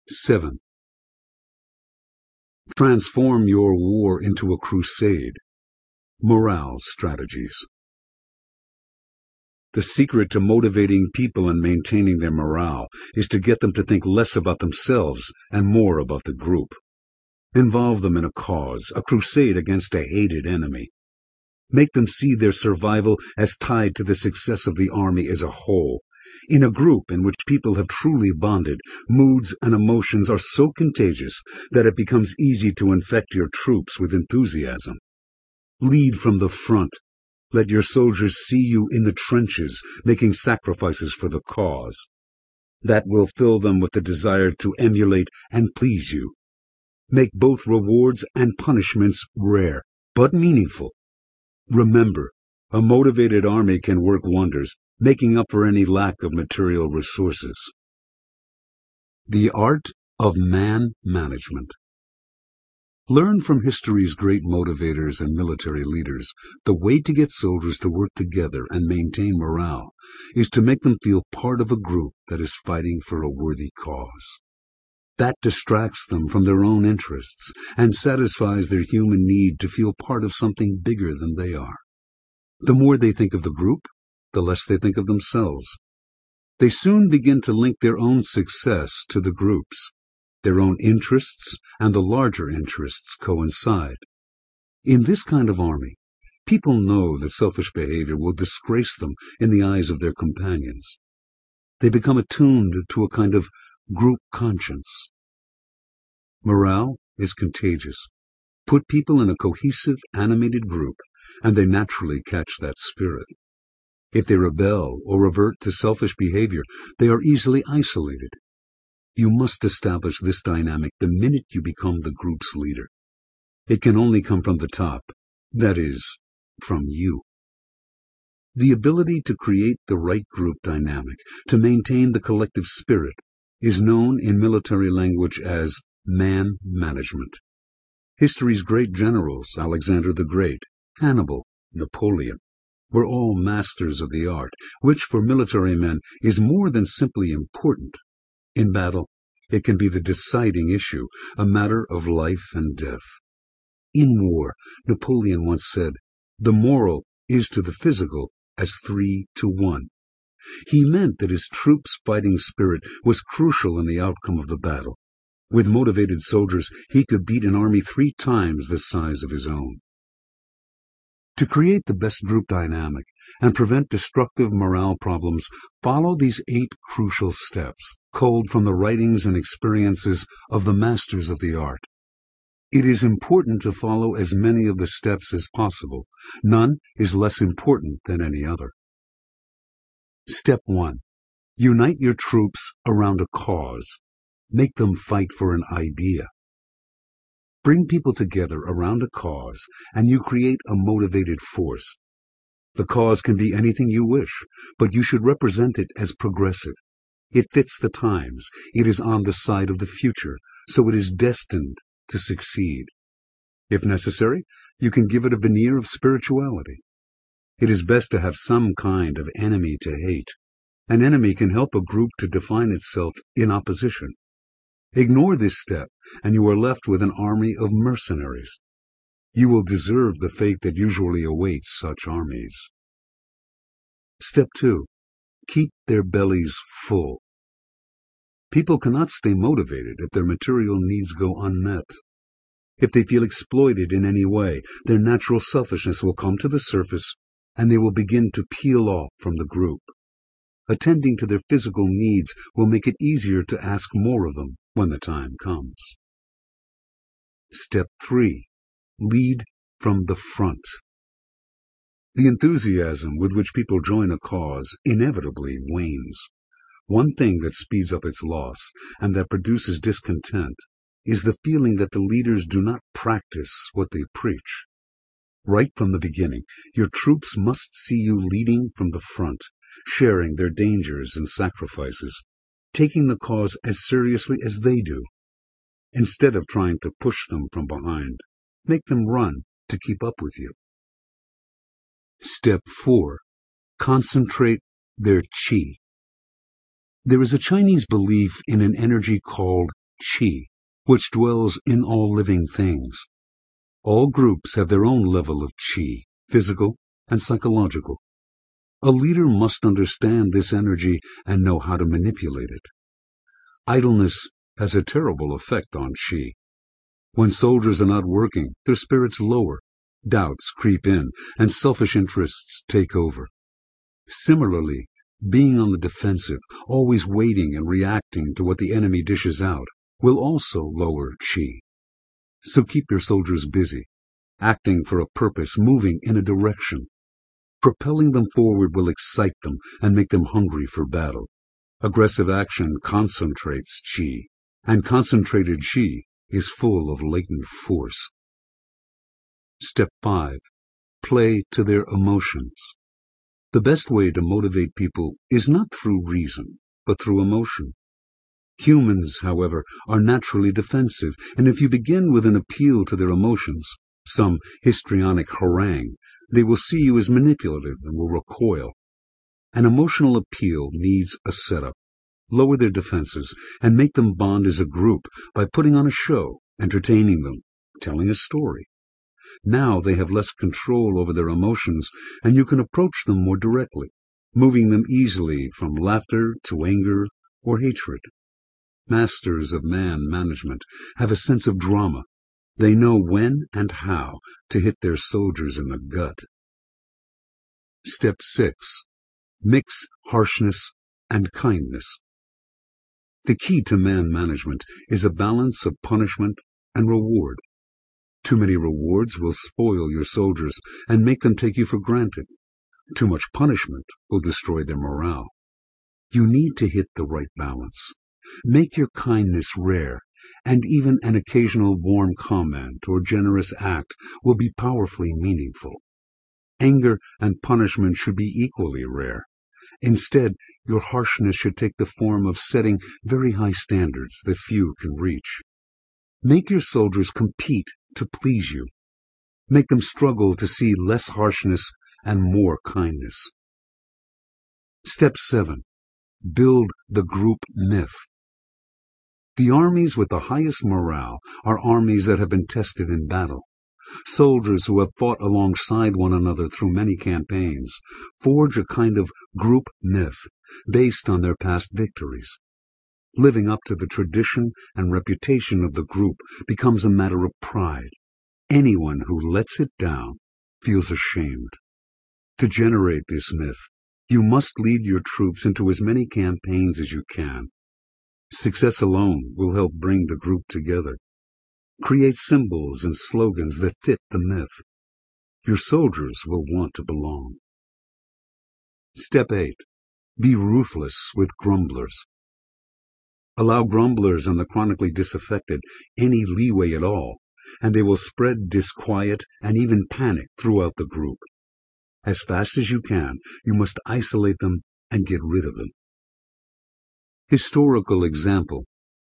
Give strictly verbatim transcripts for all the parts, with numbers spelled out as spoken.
seven. Transform your war into a crusade. Morale strategies. The secret to motivating people and maintaining their morale is to get them to think less about themselves and more about the group. Involve them in a cause, a crusade against a hated enemy. Make them see their survival as tied to the success of the army as a whole. In a group in which people have truly bonded, moods and emotions are so contagious that it becomes easy to infect your troops with enthusiasm. Lead from the front. Let your soldiers see you in the trenches, making sacrifices for the cause. That will fill them with the desire to emulate and please you. Make both rewards and punishments rare, but meaningful. Remember, a motivated army can work wonders, making up for any lack of material resources. The art of man management. Learn from history's great motivators and military leaders. The way to get soldiers to work together and maintain morale is to make them feel part of a group that is fighting for a worthy cause. That distracts them from their own interests and satisfies their human need to feel part of something bigger than they are. The more they think of the group, the less they think of themselves. They soon begin to link their own success to the group's. Their own interests and the larger interests coincide. In this kind of army, people know that selfish behavior will disgrace them in the eyes of their companions. They become attuned to a kind of group conscience. Morale is contagious. Put people in a cohesive, animated group, and they naturally catch that spirit. If they rebel or revert to selfish behavior, they are easily isolated. You must establish this dynamic the minute you become the group's leader. It can only come from the top, that is, from you. The ability to create the right group dynamic, to maintain the collective spirit, is known in military language as man management. History's great generals, Alexander the Great, Hannibal, Napoleon, were all masters of the art, which for military men is more than simply important. In battle, it can be the deciding issue, a matter of life and death. In war, Napoleon once said, "The moral is to the physical as three to one." He meant that his troops' fighting spirit was crucial in the outcome of the battle. With motivated soldiers, he could beat an army three times the size of his own. To create the best group dynamic and prevent destructive morale problems, follow these eight crucial steps, culled from the writings and experiences of the masters of the art. It is important to follow as many of the steps as possible. None is less important than any other. Step one. Unite your troops around a cause. Make them fight for an idea. Bring people together around a cause, and you create a motivated force. The cause can be anything you wish, but you should represent it as progressive. It fits the times. It is on the side of the future, so it is destined to succeed. If necessary, you can give it a veneer of spirituality. It is best to have some kind of enemy to hate. An enemy can help a group to define itself in opposition. Ignore this step, and you are left with an army of mercenaries. You will deserve the fate that usually awaits such armies. Step two. Keep their bellies full. People cannot stay motivated if their material needs go unmet. If they feel exploited in any way, their natural selfishness will come to the surface, and they will begin to peel off from the group. Attending to their physical needs will make it easier to ask more of them when the time comes. Step three. Lead from the front. The enthusiasm with which people join a cause inevitably wanes. One thing that speeds up its loss and that produces discontent is the feeling that the leaders do not practice what they preach. Right from the beginning, your troops must see you leading from the front, sharing their dangers and sacrifices, taking the cause as seriously as they do. Instead of trying to push them from behind, make them run to keep up with you. Step four. Concentrate their qi. There is a Chinese belief in an energy called Qi, which dwells in all living things. All groups have their own level of Qi, physical and psychological. A leader must understand this energy and know how to manipulate it. Idleness has a terrible effect on Qi. When soldiers are not working, their spirits lower, doubts creep in, and selfish interests take over. Similarly, being on the defensive, always waiting and reacting to what the enemy dishes out, will also lower Qi. So keep your soldiers busy, acting for a purpose, moving in a direction. Propelling them forward will excite them and make them hungry for battle. Aggressive action concentrates Qi, and concentrated Qi is full of latent force. Step five. Play to their emotions. The best way to motivate people is not through reason, but through emotion. Humans, however, are naturally defensive, and if you begin with an appeal to their emotions, some histrionic harangue, they will see you as manipulative and will recoil. An emotional appeal needs a setup. Lower their defenses and make them bond as a group by putting on a show, entertaining them, telling a story. Now they have less control over their emotions, and you can approach them more directly, moving them easily from laughter to anger or hatred. Masters of man management have a sense of drama. They know when and how to hit their soldiers in the gut. Step six. Mix harshness and kindness. The key to man management is a balance of punishment and reward. Too many rewards will spoil your soldiers and make them take you for granted. Too much punishment will destroy their morale. You need to hit the right balance. Make your kindness rare, and even an occasional warm comment or generous act will be powerfully meaningful. Anger and punishment should be equally rare. Instead, your harshness should take the form of setting very high standards that few can reach. Make your soldiers compete to please you. Make them struggle to see less harshness and more kindness. Step seven. Build the group myth. The armies with the highest morale are armies that have been tested in battle. Soldiers who have fought alongside one another through many campaigns forge a kind of group myth based on their past victories. Living up to the tradition and reputation of the group becomes a matter of pride. Anyone who lets it down feels ashamed. To generate this myth, you must lead your troops into as many campaigns as you can. Success alone will help bring the group together. Create symbols and slogans that fit the myth. Your soldiers will want to belong. Step eight. Be ruthless with grumblers. Allow grumblers and the chronically disaffected any leeway at all, and they will spread disquiet and even panic throughout the group. As fast as you can, you must isolate them and get rid of them. Historical example.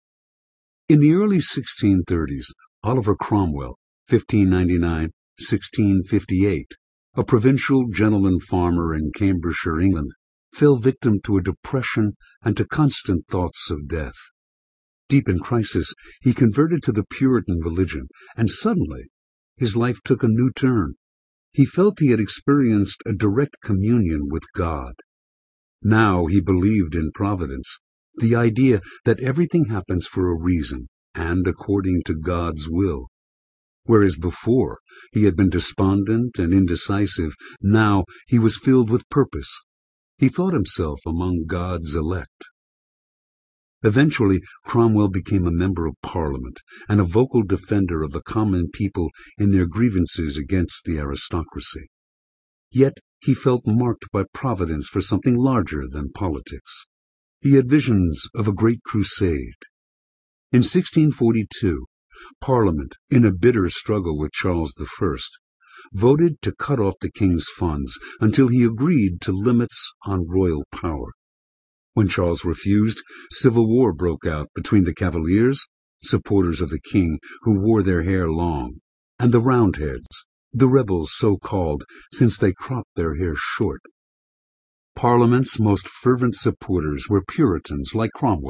In the early sixteen thirties, Oliver Cromwell, fifteen ninety-nine to sixteen fifty-eight, a provincial gentleman farmer in Cambridgeshire, England, fell victim to a depression and to constant thoughts of death. Deep in crisis, he converted to the Puritan religion, and suddenly his life took a new turn. He felt he had experienced a direct communion with God. Now he believed in providence, the idea that everything happens for a reason and according to God's will. Whereas before he had been despondent and indecisive, now he was filled with purpose. He thought himself among God's elect. Eventually, Cromwell became a member of Parliament and a vocal defender of the common people in their grievances against the aristocracy. Yet he felt marked by providence for something larger than politics. He had visions of a great crusade. In sixteen forty-two, Parliament, in a bitter struggle with Charles the First, voted to cut off the king's funds until he agreed to limits on royal power. When Charles refused, civil war broke out between the Cavaliers, supporters of the king who wore their hair long, and the Roundheads, the rebels so called since they cropped their hair short. Parliament's most fervent supporters were Puritans like Cromwell,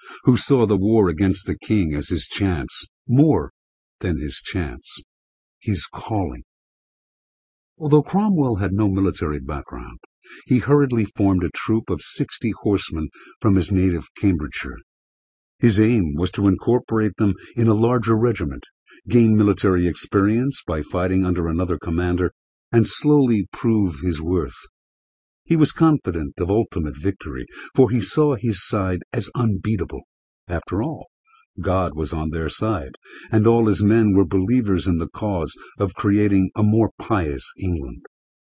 who saw the war against the king as his chance, more than his chance, his calling. Although Cromwell had no military background, he hurriedly formed a troop of sixty horsemen from his native Cambridgeshire. His aim was to incorporate them in a larger regiment, gain military experience by fighting under another commander, and slowly prove his worth. He was confident of ultimate victory, for he saw his side as unbeatable. After all, God was on their side, and all his men were believers in the cause of creating a more pious England.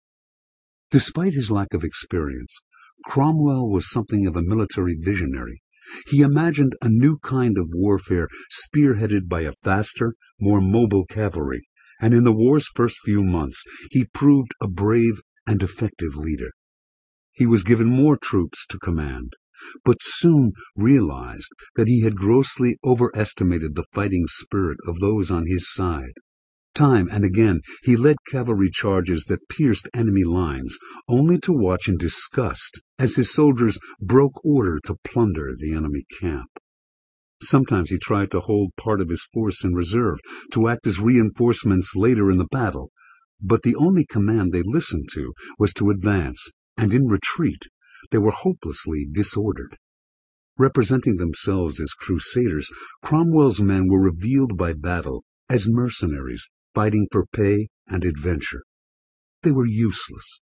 Despite his lack of experience, Cromwell was something of a military visionary. He imagined a new kind of warfare spearheaded by a faster, more mobile cavalry, and in the war's first few months he proved a brave and effective leader. He was given more troops to command, but soon realized that he had grossly overestimated the fighting spirit of those on his side. Time and again he led cavalry charges that pierced enemy lines, only to watch in disgust as his soldiers broke order to plunder the enemy camp. Sometimes he tried to hold part of his force in reserve to act as reinforcements later in the battle, but the only command they listened to was to advance, and in retreat they were hopelessly disordered. Representing themselves as crusaders, Cromwell's men were revealed by battle as mercenaries, fighting for pay and adventure. They were useless.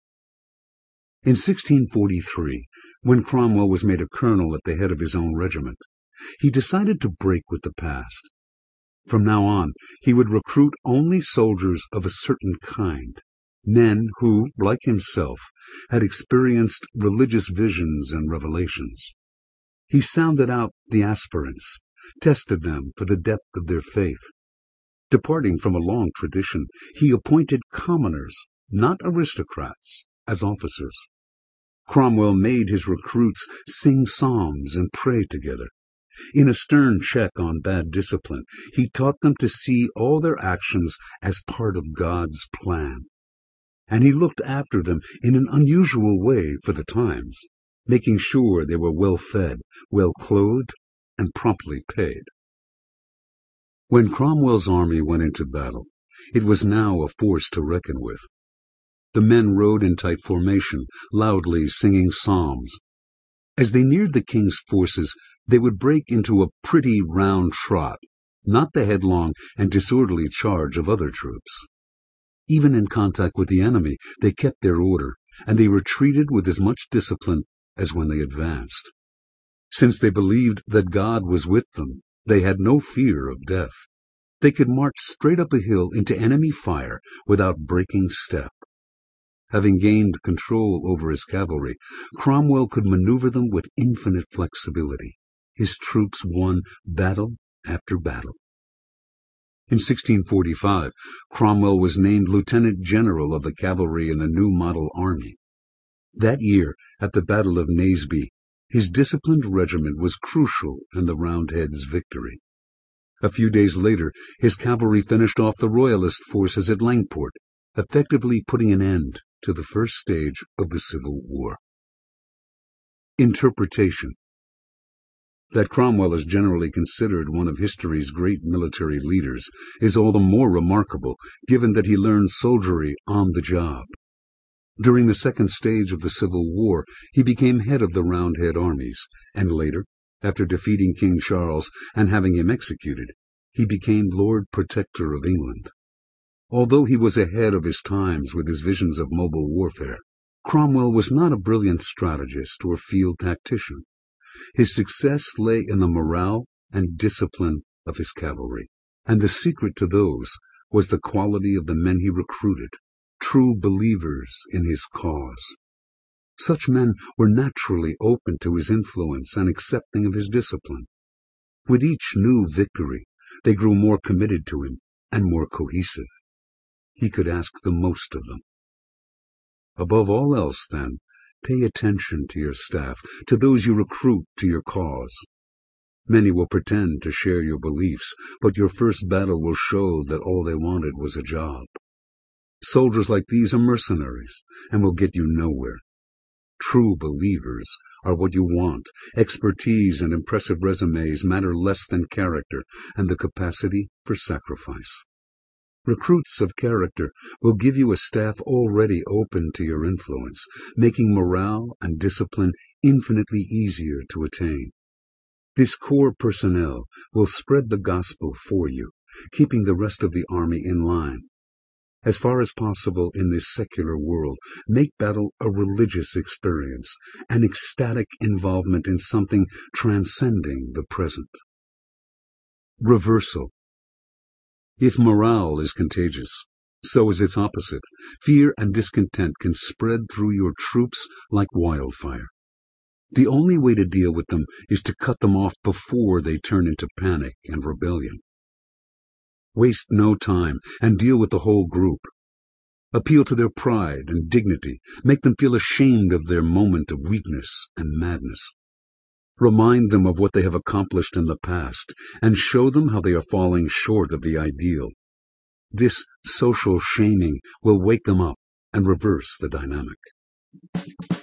In sixteen forty-three, when Cromwell was made a colonel at the head of his own regiment, he decided to break with the past. From now on, he would recruit only soldiers of a certain kind, men who, like himself, had experienced religious visions and revelations. He sounded out the aspirants, tested them for the depth of their faith. Departing from a long tradition, he appointed commoners, not aristocrats, as officers. Cromwell made his recruits sing psalms and pray together. In a stern check on bad discipline, he taught them to see all their actions as part of God's plan. And he looked after them in an unusual way for the times, making sure they were well fed, well clothed, and promptly paid. When Cromwell's army went into battle, it was now a force to reckon with. The men rode in tight formation, loudly singing psalms. As they neared the king's forces, they would break into a pretty round trot, not the headlong and disorderly charge of other troops. Even in contact with the enemy, they kept their order, and they retreated with as much discipline as when they advanced. Since they believed that God was with them, they had no fear of death. They could march straight up a hill into enemy fire without breaking step. Having gained control over his cavalry, Cromwell could maneuver them with infinite flexibility. His troops won battle after battle. In sixteen forty-five, Cromwell was named lieutenant general of the cavalry in the new model army. That year, at the Battle of Naseby, his disciplined regiment was crucial in the Roundheads' victory. A few days later, his cavalry finished off the Royalist forces at Langport, effectively putting an end to the first stage of the Civil War. Interpretation. That Cromwell is generally considered one of history's great military leaders is all the more remarkable, given that he learned soldiery on the job. During the second stage of the Civil War, he became head of the Roundhead armies, and later, after defeating King Charles and having him executed, he became Lord Protector of England. Although he was ahead of his times with his visions of mobile warfare, Cromwell was not a brilliant strategist or field tactician. His success lay in the morale and discipline of his cavalry, and the secret to those was the quality of the men he recruited, true believers in his cause. Such men were naturally open to his influence and accepting of his discipline. With each new victory, they grew more committed to him and more cohesive. He could ask the most of them. Above all else, then, pay attention to your staff, to those you recruit to your cause. Many will pretend to share your beliefs, but your first battle will show that all they wanted was a job. Soldiers like these are mercenaries and will get you nowhere. True believers are what you want. Expertise and impressive resumes matter less than character and the capacity for sacrifice. Recruits of character will give you a staff already open to your influence, making morale and discipline infinitely easier to attain. This core personnel will spread the gospel for you, keeping the rest of the army in line. As far as possible in this secular world, make battle a religious experience, an ecstatic involvement in something transcending the present. Reversal. If morale is contagious, so is its opposite. Fear and discontent can spread through your troops like wildfire. The only way to deal with them is to cut them off before they turn into panic and rebellion. Waste no time and deal with the whole group. Appeal to their pride and dignity. Make them feel ashamed of their moment of weakness and madness. Remind them of what they have accomplished in the past, and show them how they are falling short of the ideal. This social shaming will wake them up and reverse the dynamic.